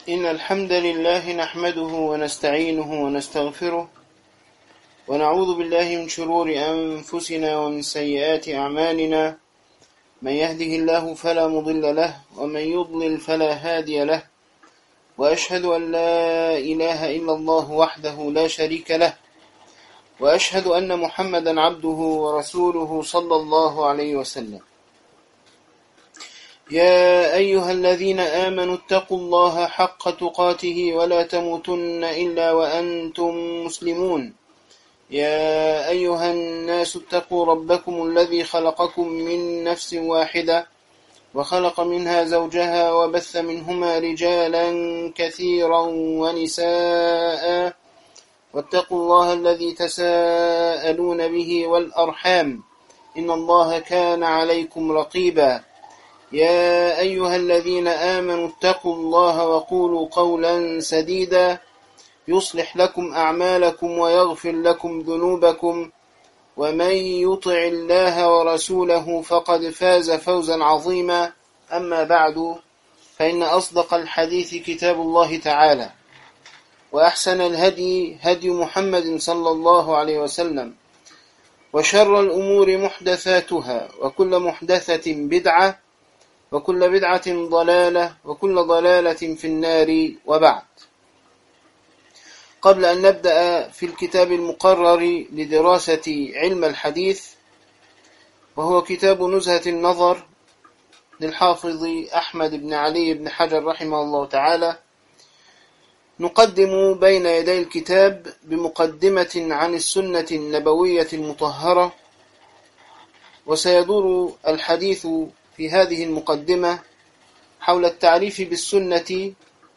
إن الحمد لله نحمده ونستعينه ونستغفره ونعوذ بالله من شرور أنفسنا ومن سيئات أعمالنا. من يهده الله فلا مضل له ومن يضلل فلا هادي له، وأشهد أن لا إله إلا الله وحده لا شريك له، وأشهد أن محمدا عبده ورسوله صلى الله عليه وسلم. يا أيها الذين آمنوا اتقوا الله حق تقاته ولا تموتن إلا وأنتم مسلمون. يا أيها الناس اتقوا ربكم الذي خلقكم من نفس واحدة وخلق منها زوجها وبث منهما رجالا كثيرا ونساء، واتقوا الله الذي تساءلون به والأرحام إن الله كان عليكم رقيبا. يا أيها الذين آمنوا اتقوا الله وقولوا قولا سديدا يصلح لكم أعمالكم ويغفر لكم ذنوبكم، ومن يطع الله ورسوله فقد فاز فوزا عظيما. أما بعد، فإن أصدق الحديث كتاب الله تعالى، وأحسن الهدي هدي محمد صلى الله عليه وسلم، وشر الأمور محدثاتها، وكل محدثة بدعة، وكل بدعة ضلالة، وكل ضلالة في النار. وبعد، قبل أن نبدأ في الكتاب المقرر لدراسة علم الحديث، وهو كتاب نزهة النظر للحافظ أحمد بن علي بن حجر رحمه الله تعالى، نقدم بين يدي الكتاب بمقدمة عن السنة النبوية المطهرة، وسيدور الحديث في هذه المقدمة حول التعريف بالسنة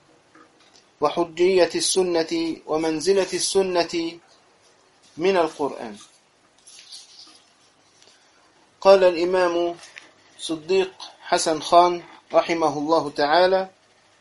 وحجية السنة ومنزلة السنة من القرآن. قال الإمام صديق حسن خان رحمه الله تعالى: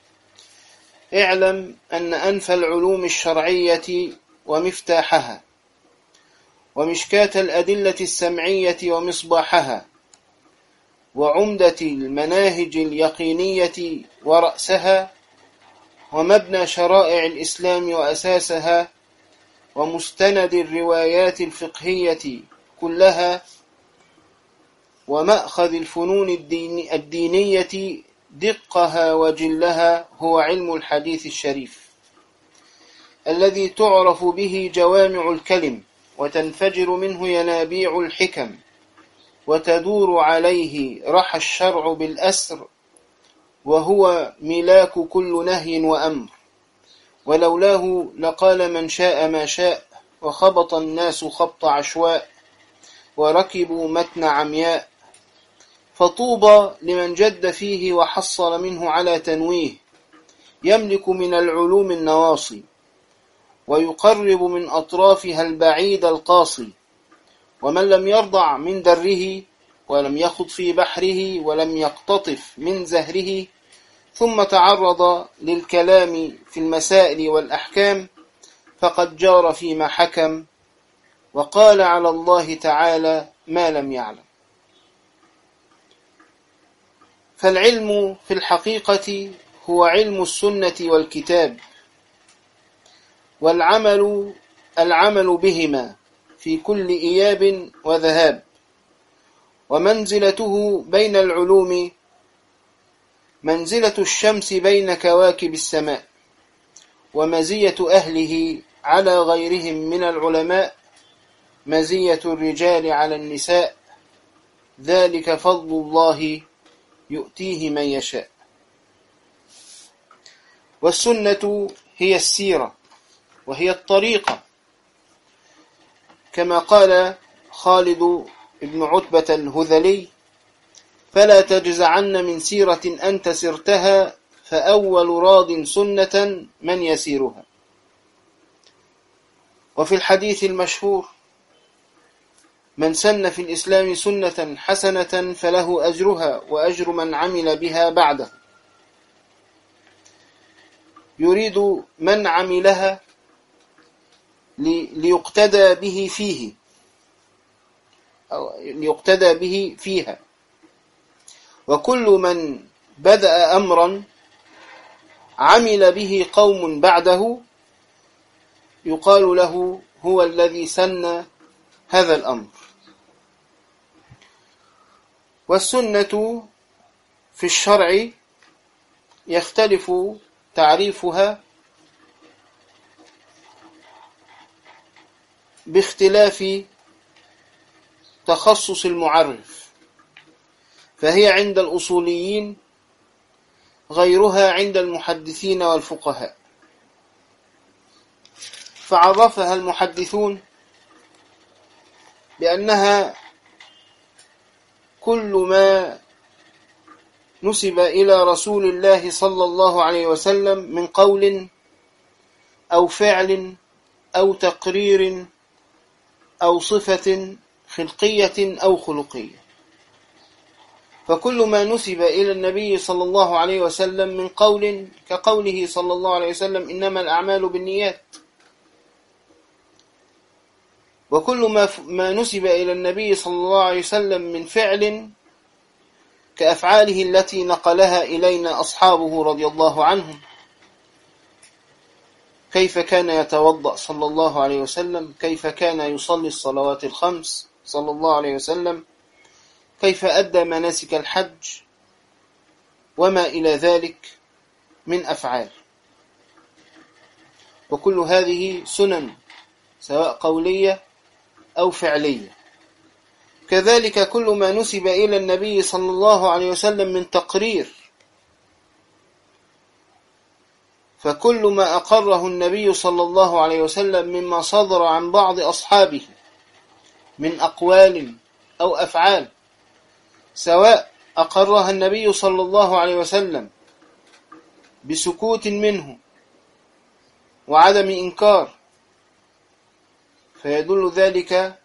اعلم أن أنفى العلوم الشرعية ومفتاحها، ومشكاة الأدلة السمعية ومصباحها، وعمدة المناهج اليقينية ورأسها، ومبنى شرائع الإسلام وأساسها، ومستند الروايات الفقهية كلها، ومأخذ الفنون الدينية دقها وجلها، هو علم الحديث الشريف الذي تعرف به جوامع الكلم، وتنفجر منه ينابيع الحكم، وتدور عليه رحى الشرع بالأسر، وهو ملاك كل نهي وأمر، ولولاه لقال من شاء ما شاء، وخبط الناس خبط عشواء، وركبوا متن عمياء. فطوبى لمن جد فيه وحصل منه على تنويه، يملك من العلوم النواصي، ويقرب من أطرافها البعيد القاصي. ومن لم يرضع من دره، ولم يخض في بحره، ولم يقتطف من زهره، ثم تعرض للكلام في المسائل والأحكام، فقد جار فيما حكم، وقال على الله تعالى ما لم يعلم. فالعلم في الحقيقة هو علم السنة والكتاب، والعمل بهما في كل إياب وذهاب. ومنزلته بين العلوم منزلة الشمس بين كواكب السماء، ومزية أهله على غيرهم من العلماء مزية الرجال على النساء، ذلك فضل الله يؤتيه من يشاء. والسنة هي السيرة، وهي الطريقة، كما قال خالد بن عتبة الهذلي: فلا تجزعن من سيرة أنت سرتها، فأول راض سنة من يسيرها. وفي الحديث المشهور: من سن في الإسلام سنة حسنة فله أجرها وأجر من عمل بها بعده. يريد من عملها ليقتدى به فيه، أو ليقتدى به فيها. وكل من بدأ أمرا عمل به قوم بعده يقال له هو الذي سن هذا الأمر. والسنة في الشرع يختلف تعريفها باختلاف تخصص المعرف، فهي عند الأصوليين غيرها عند المحدثين والفقهاء. فعرفها المحدثون بأنها كل ما نسب إلى رسول الله صلى الله عليه وسلم من قول أو فعل أو تقرير أو صفة خلقية أو خلقية. فكل ما نسب إلى النبي صلى الله عليه وسلم من قول كقوله صلى الله عليه وسلم إنما الأعمال بالنيات، وكل ما نسب إلى النبي صلى الله عليه وسلم من فعل كأفعاله التي نقلها إلينا أصحابه رضي الله عنهم، كيف كان يتوضأ صلى الله عليه وسلم، كيف كان يصلي الصلوات الخمس صلى الله عليه وسلم، كيف أدى مناسك الحج وما إلى ذلك من أفعال. وكل هذه سنن سواء قولية أو فعلية. كذلك كل ما نسب إلى النبي صلى الله عليه وسلم من تقرير، فكل ما أقره النبي صلى الله عليه وسلم مما صدر عن بعض أصحابه من أقوال أو أفعال، سواء أقرها النبي صلى الله عليه وسلم بسكوت منه وعدم إنكار، فيدل ذلك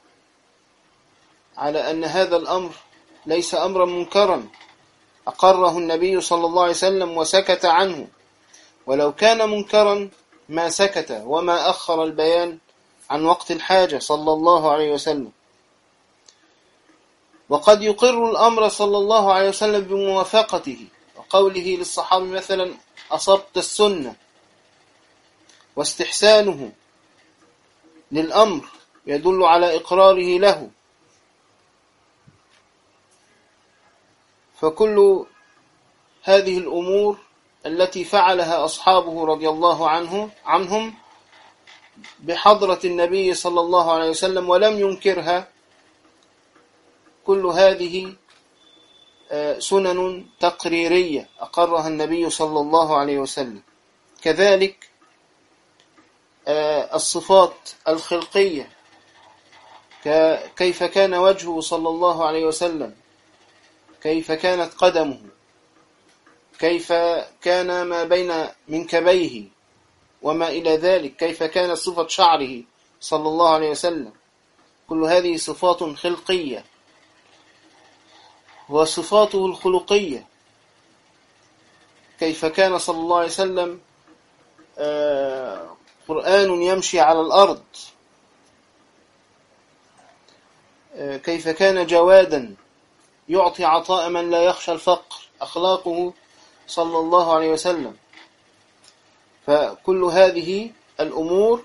على أن هذا الأمر ليس أمرا منكرا أقره النبي صلى الله عليه وسلم وسكت عنه، ولو كان منكرا ما سكت وما أخر البيان عن وقت الحاجة صلى الله عليه وسلم. وقد يقر الأمر صلى الله عليه وسلم بموافقته وقوله للصحابة مثلا أصبت السنة، واستحسانه للأمر يدل على إقراره له. فكل هذه الأمور التي فعلها أصحابه رضي الله عنهم بحضرة النبي صلى الله عليه وسلم ولم ينكرها، كل هذه سنن تقريرية أقرها النبي صلى الله عليه وسلم. كذلك الصفات الخلقية، كيف كان وجهه صلى الله عليه وسلم، كيف كانت قدمه، كيف كان ما بين منكبيه وما إلى ذلك، كيف كانت صفة شعره صلى الله عليه وسلم، كل هذه صفات خلقية. وصفاته الخلقية، كيف كان صلى الله عليه وسلم قرآن يمشي على الأرض، كيف كان جوادا يعطي عطاء من لا يخشى الفقر، أخلاقه صلى الله عليه وسلم. فكل هذه الأمور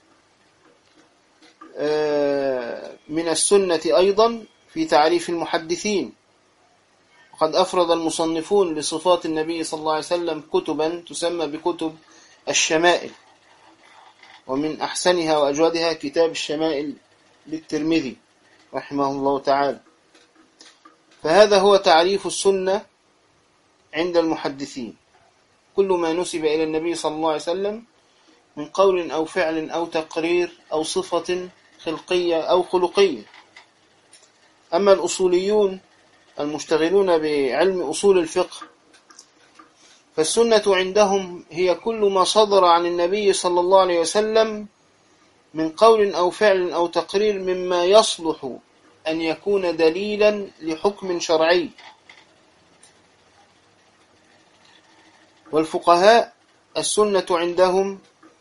من السنة أيضا في تعريف المحدثين. وقد أفرد المصنفون لصفات النبي صلى الله عليه وسلم كتبا تسمى بكتب الشمائل، ومن أحسنها وأجودها كتاب الشمائل للترمذي رحمه الله تعالى. فهذا هو تعريف السنة عند المحدثين: كل ما نسب إلى النبي صلى الله عليه وسلم من قول أو فعل أو تقرير أو صفة خلقية أو خلقية. أما الأصوليون المشتغلون بعلم أصول الفقه فالسنة عندهم هي كل ما صدر عن النبي صلى الله عليه وسلم من قول أو فعل أو تقرير مما يصلح أن يكون دليلا لحكم شرعي. والفقهاء السنة عندهم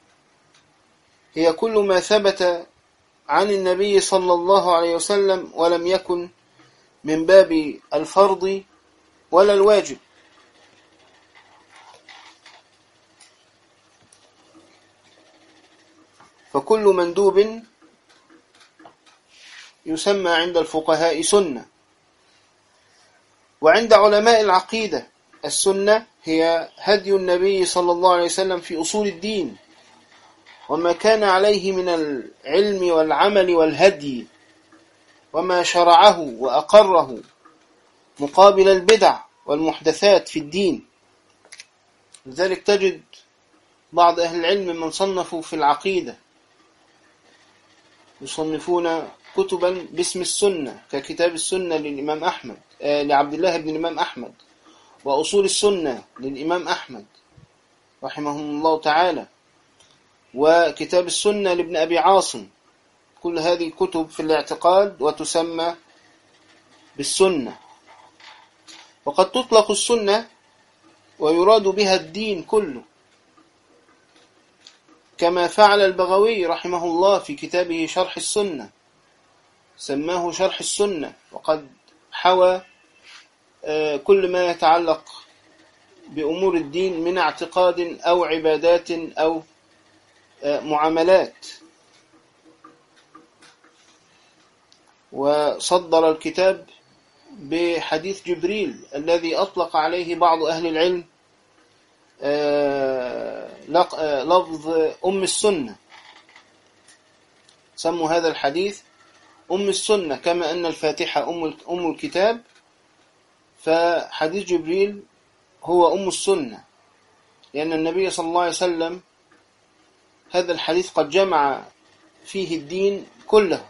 هي كل ما ثبت عن النبي صلى الله عليه وسلم ولم يكن من باب الفرض ولا الواجب. فكل مندوب يسمى عند الفقهاء سنة. وعند علماء العقيدة السنة هي هدي النبي صلى الله عليه وسلم في أصول الدين، وما كان عليه من العلم والعمل والهدي، وما شرعه وأقره مقابل البدع والمحدثات في الدين. لذلك تجد بعض أهل العلم من صنفوا في العقيدة يصنفون كتبا باسم السنة، ككتاب السنة للإمام أحمد لعبد الله بن الإمام أحمد، وأصول السنة للإمام أحمد رحمه الله تعالى، وكتاب السنة لابن أبي عاصم. كل هذه كتب في الاعتقاد وتسمى بالسنة. وقد تطلق السنة ويراد بها الدين كله، كما فعل البغوي رحمه الله في كتابه شرح السنة، سماه شرح السنة، وقد حوى كل ما يتعلق بأمور الدين من اعتقاد أو عبادات أو معاملات. وصدر الكتاب بحديث جبريل الذي أطلق عليه بعض أهل العلم لفظ أم السنة، سموا هذا الحديث أم السنة، كما أن الفاتحة أم الكتاب، فحديث جبريل هو أم السنة، لأن النبي صلى الله عليه وسلم هذا الحديث قد جمع فيه الدين كله.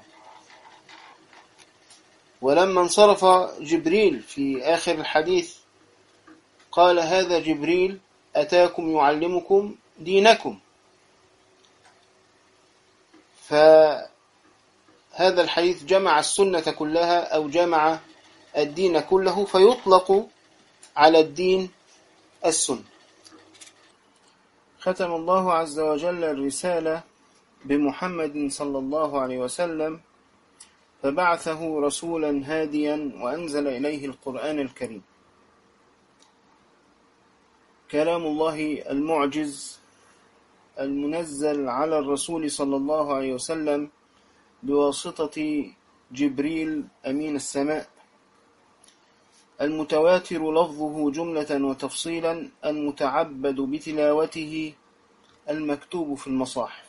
ولما انصرف جبريل في آخر الحديث قال: هذا جبريل أتاكم يعلمكم دينكم. فهذا الحديث جمع السنة كلها أو جمع الدين كله، فيطلق على الدين السنة. ختم الله عز وجل الرسالة بمحمد صلى الله عليه وسلم، فبعثه رسولا هاديا وأنزل إليه القرآن الكريم، كلام الله المعجز المنزل على الرسول صلى الله عليه وسلم بواسطة جبريل أمين السماء، المتواتر لفظه جملة وتفصيلا، المتعبد بتلاوته، المكتوب في المصاحف.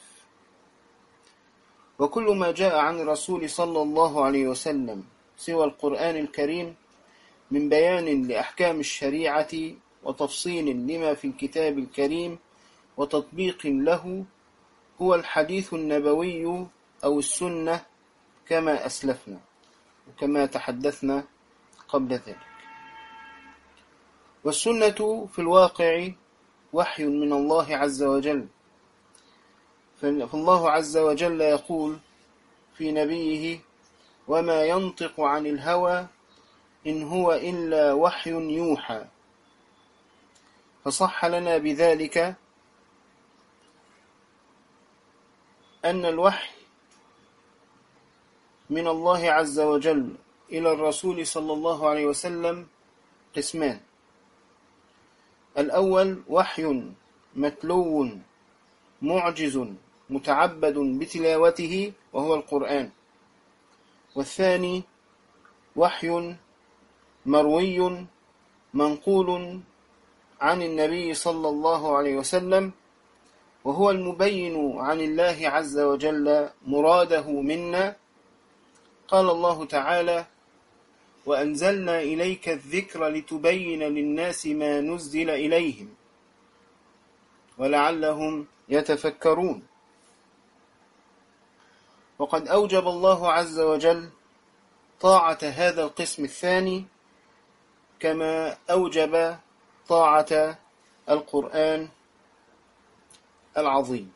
وكل ما جاء عن الرسول صلى الله عليه وسلم سوى القرآن الكريم من بيان لأحكام الشريعة وتفصيل لما في الكتاب الكريم وتطبيق له هو الحديث النبوي أو السنة، كما أسلفنا وكما تحدثنا قبل ذلك. والسنة في الواقع وحي من الله عز وجل، فالله عز وجل يقول في نبيه: وما ينطق عن الهوى إن هو إلا وحي يوحى. فصح لنا بذلك أن الوحي من الله عز وجل إلى الرسول صلى الله عليه وسلم قسمان: الأول وحي متلو معجز متعبد بتلاوته وهو القرآن، والثاني وحي مروي منقول عن النبي صلى الله عليه وسلم، وهو المبين عن الله عز وجل مراده منا. قال الله تعالى: وأنزلنا إليك الذكر لتبين للناس ما نزل إليهم ولعلهم يتفكرون. وقد أوجب الله عز وجل طاعة هذا القسم الثاني، كما أوجب طاعة القرآن العظيم.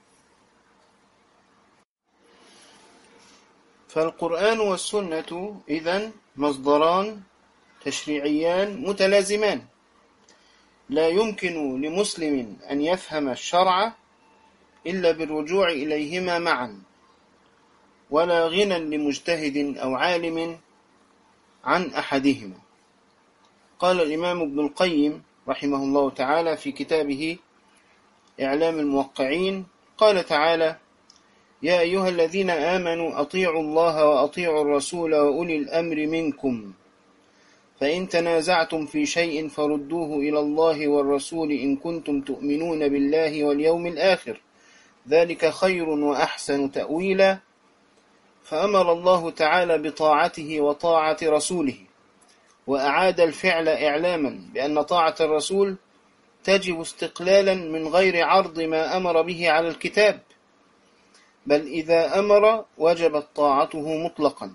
فالقرآن والسنة إذن مصدران تشريعيان متلازمان، لا يمكن لمسلم أن يفهم الشرع إلا بالرجوع إليهما معا، ولا غنى لمجتهد أو عالم عن أحدهما. قال الإمام ابن القيم رحمه الله تعالى في كتابه إعلام الموقعين، قال تعالى: يا أيها الذين آمنوا أطيعوا الله وأطيعوا الرسول وأولي الأمر منكم فإن تنازعتم في شيء فردوه إلى الله والرسول إن كنتم تؤمنون بالله واليوم الآخر ذلك خير وأحسن تأويلا. فأمر الله تعالى بطاعته وطاعة رسوله، وأعاد الفعل إعلاما بأن طاعة الرسول تجب استقلالا من غير عرض ما أمر به على الكتاب، بل إذا أمر وجبت طاعته مطلقا،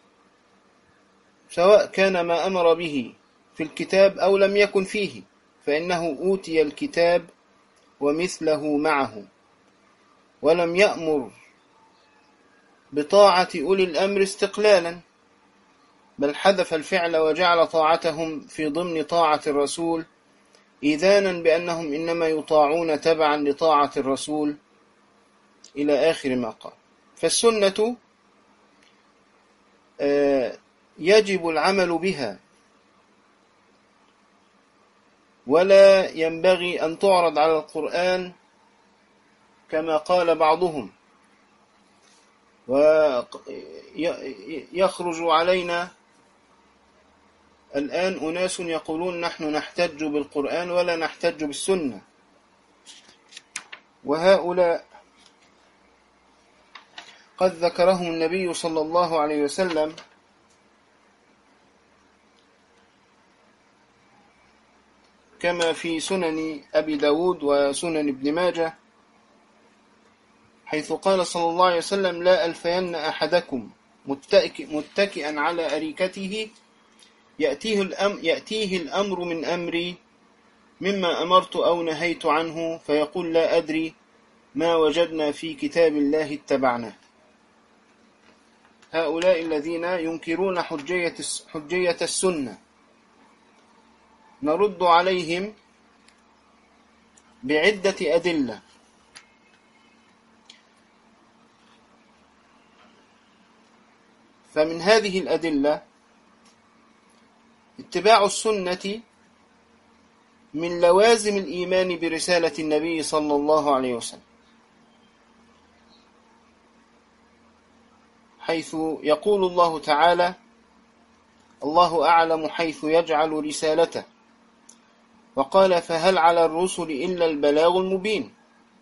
سواء كان ما أمر به في الكتاب أو لم يكن فيه، فإنه أوتي الكتاب ومثله معه، ولم يأمر بطاعة أولي الأمر استقلالا، بل حذف الفعل وجعل طاعتهم في ضمن طاعة الرسول، إذانا بأنهم إنما يطاعون تبعا لطاعة الرسول إلى آخر ما قال. فالسنة يجب العمل بها، ولا ينبغي أن تعرض على القرآن كما قال بعضهم، ويخرج علينا الآن أناس يقولون نحن نحتج بالقرآن ولا نحتج بالسنة، وهؤلاء قد ذكرهم النبي صلى الله عليه وسلم كما في سنن أبي داود وسنن ابن ماجه، حيث قال صلى الله عليه وسلم لا ألفين أحدكم متكئا على أريكته يأتيه الأمر من أمري مما أمرت أو نهيت عنه فيقول لا أدري ما وجدنا في كتاب الله اتبعناه. هؤلاء الذين ينكرون حجية السنة نرد عليهم بعدة أدلة. فمن هذه الأدلة اتباع السنة من لوازم الإيمان برسالة النبي صلى الله عليه وسلم، حيث يقول الله تعالى الله أعلم حيث يجعل رسالته، وقال فهل على الرسل إلا البلاغ المبين.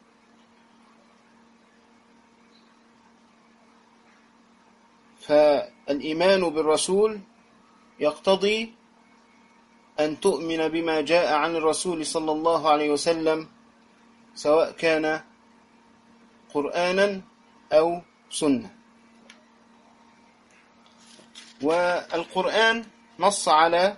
فالإيمان بالرسول يقتضي أن تؤمن بما جاء عن الرسول صلى الله عليه وسلم، سواء كان قرآنا أو سنة. والقرآن نص على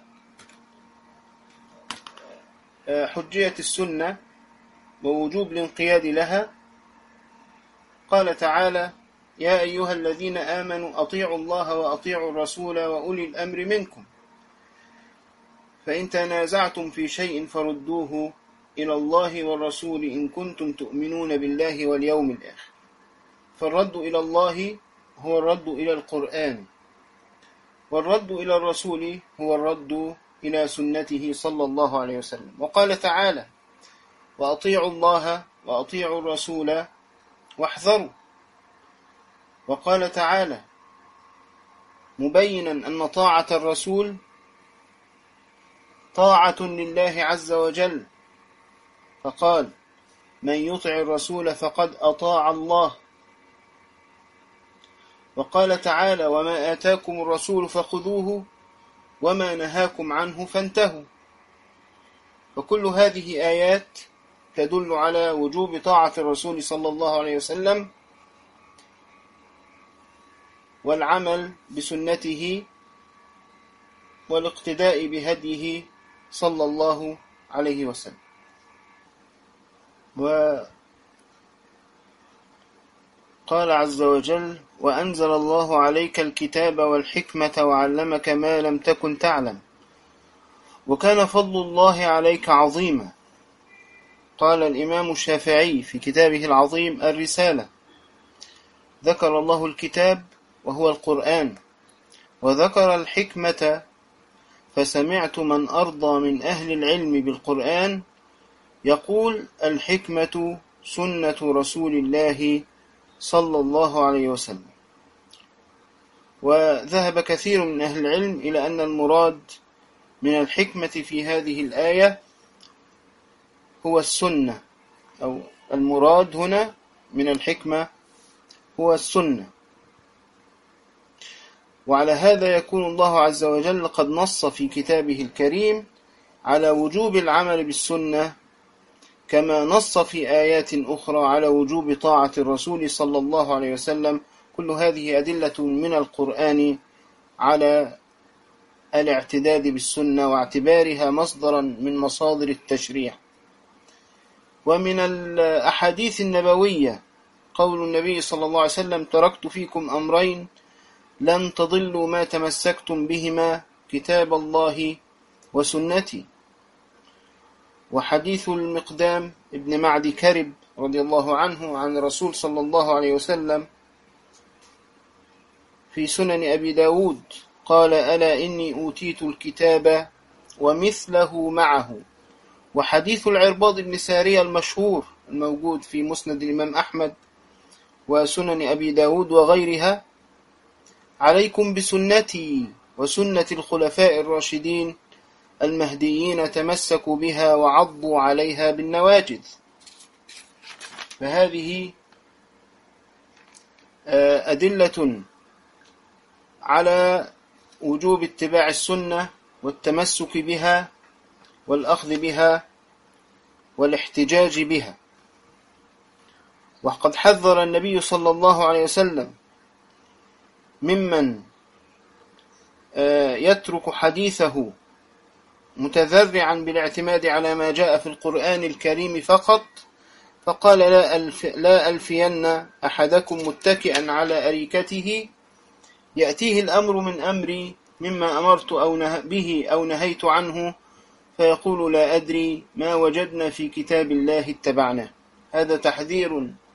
حجية السنة ووجوب الانقياد لها. قال تعالى يا أيها الذين آمنوا أطيعوا الله وأطيعوا الرسول وأولي الأمر منكم فإن تنازعتم في شيء فردوه إلى الله والرسول إن كنتم تؤمنون بالله واليوم الآخر. فالرد إلى الله هو الرد إلى القرآن، والرد إلى الرسول هو الرد إلى سنته صلى الله عليه وسلم. وقال تعالى وأطيعوا الله وأطيعوا الرسول واحذروا. وقال تعالى مبينا أن طاعة الرسول طاعة لله عز وجل، فقال من يطع الرسول فقد أطاع الله. وقال تعالى وما آتاكم الرسول فخذوه وما نهاكم عنه فانتهوا. فكل هذه آيات تدل على وجوب طاعة الرسول صلى الله عليه وسلم والعمل بسنته والاقتداء بهديه صلى الله عليه وسلم. وقال عز وجل وأنزل الله عليك الكتاب والحكمة وعلمك ما لم تكن تعلم وكان فضل الله عليك عظيما. قال الإمام الشافعي في كتابه العظيم الرسالة ذكر الله الكتاب وهو القرآن، وذكر الحكمة فسمعت من أرضى من أهل العلم بالقرآن يقول الحكمة سنة رسول الله صلى الله عليه وسلم. وذهب كثير من أهل العلم إلى أن المراد من الحكمة في هذه الآية هو السنة، أو المراد هنا من الحكمة هو السنة. وعلى هذا يكون الله عز وجل قد نص في كتابه الكريم على وجوب العمل بالسنة، كما نص في آيات أخرى على وجوب طاعة الرسول صلى الله عليه وسلم. كل هذه أدلة من القرآن على الاعتداد بالسنة واعتبارها مصدرا من مصادر التشريع. ومن الأحاديث النبوية قول النبي صلى الله عليه وسلم: تركت فيكم أمرين لن تضلوا ما تمسكتم بهما، كتاب الله وسنتي. وحديث المقدام ابن معد كرب رضي الله عنه عن الرسول صلى الله عليه وسلم في سنن أبي داود قال: ألا إني أوتيت الكتاب ومثله معه. وحديث العرباض بن سارية المشهور الموجود في مسند الإمام أحمد وسنن أبي داود وغيرها: عليكم بسنتي وسنة الخلفاء الراشدين المهديين، تمسكوا بها وعضوا عليها بالنواجذ. فهذه أدلة على وجوب اتباع السنة والتمسك بها والأخذ بها والاحتجاج بها. وقد حذر النبي صلى الله عليه وسلم ممن يترك حديثه متذرعا بالاعتماد على ما جاء في القرآن الكريم فقط، فقال: لا ألفين أحدكم متكئا على أريكته يأتيه الأمر من أمري مما أمرت به أو نهيت عنه، فيقول: لا أدري، ما وجدنا في كتاب الله اتبعناه. هذا تحذير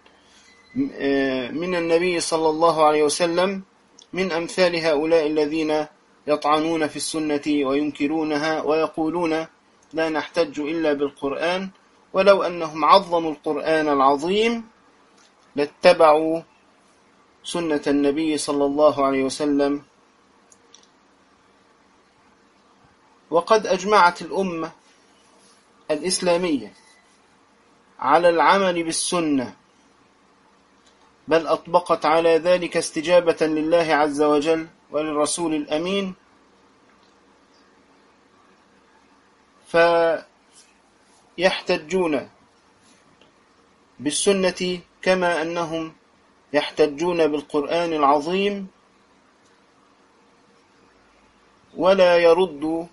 من النبي صلى الله عليه وسلم من أمثال هؤلاء الذين يطعنون في السنة وينكرونها ويقولون لا نحتج إلا بالقرآن، ولو أنهم عظموا القرآن العظيم لاتبعوا سنة النبي صلى الله عليه وسلم. وقد أجمعت الأمة الإسلامية على العمل بالسنة، بل أطبقت على ذلك استجابة لله عز وجل وللرسول الأمين، فيحتجون بالسنة كما أنهم يحتجون بالقرآن العظيم، ولا يرد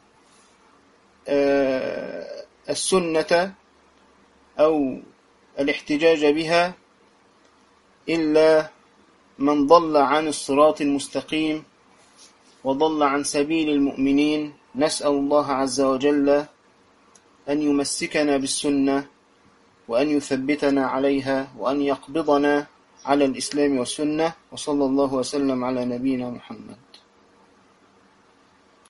السنة أو الاحتجاج بها إلا من ضل عن الصراط المستقيم وضل عن سبيل المؤمنين. نسأل الله عز وجل أن يمسكنا بالسنة وأن يثبتنا عليها وأن يقبضنا على الإسلام والسنة. وصلى الله وسلم على نبينا محمد.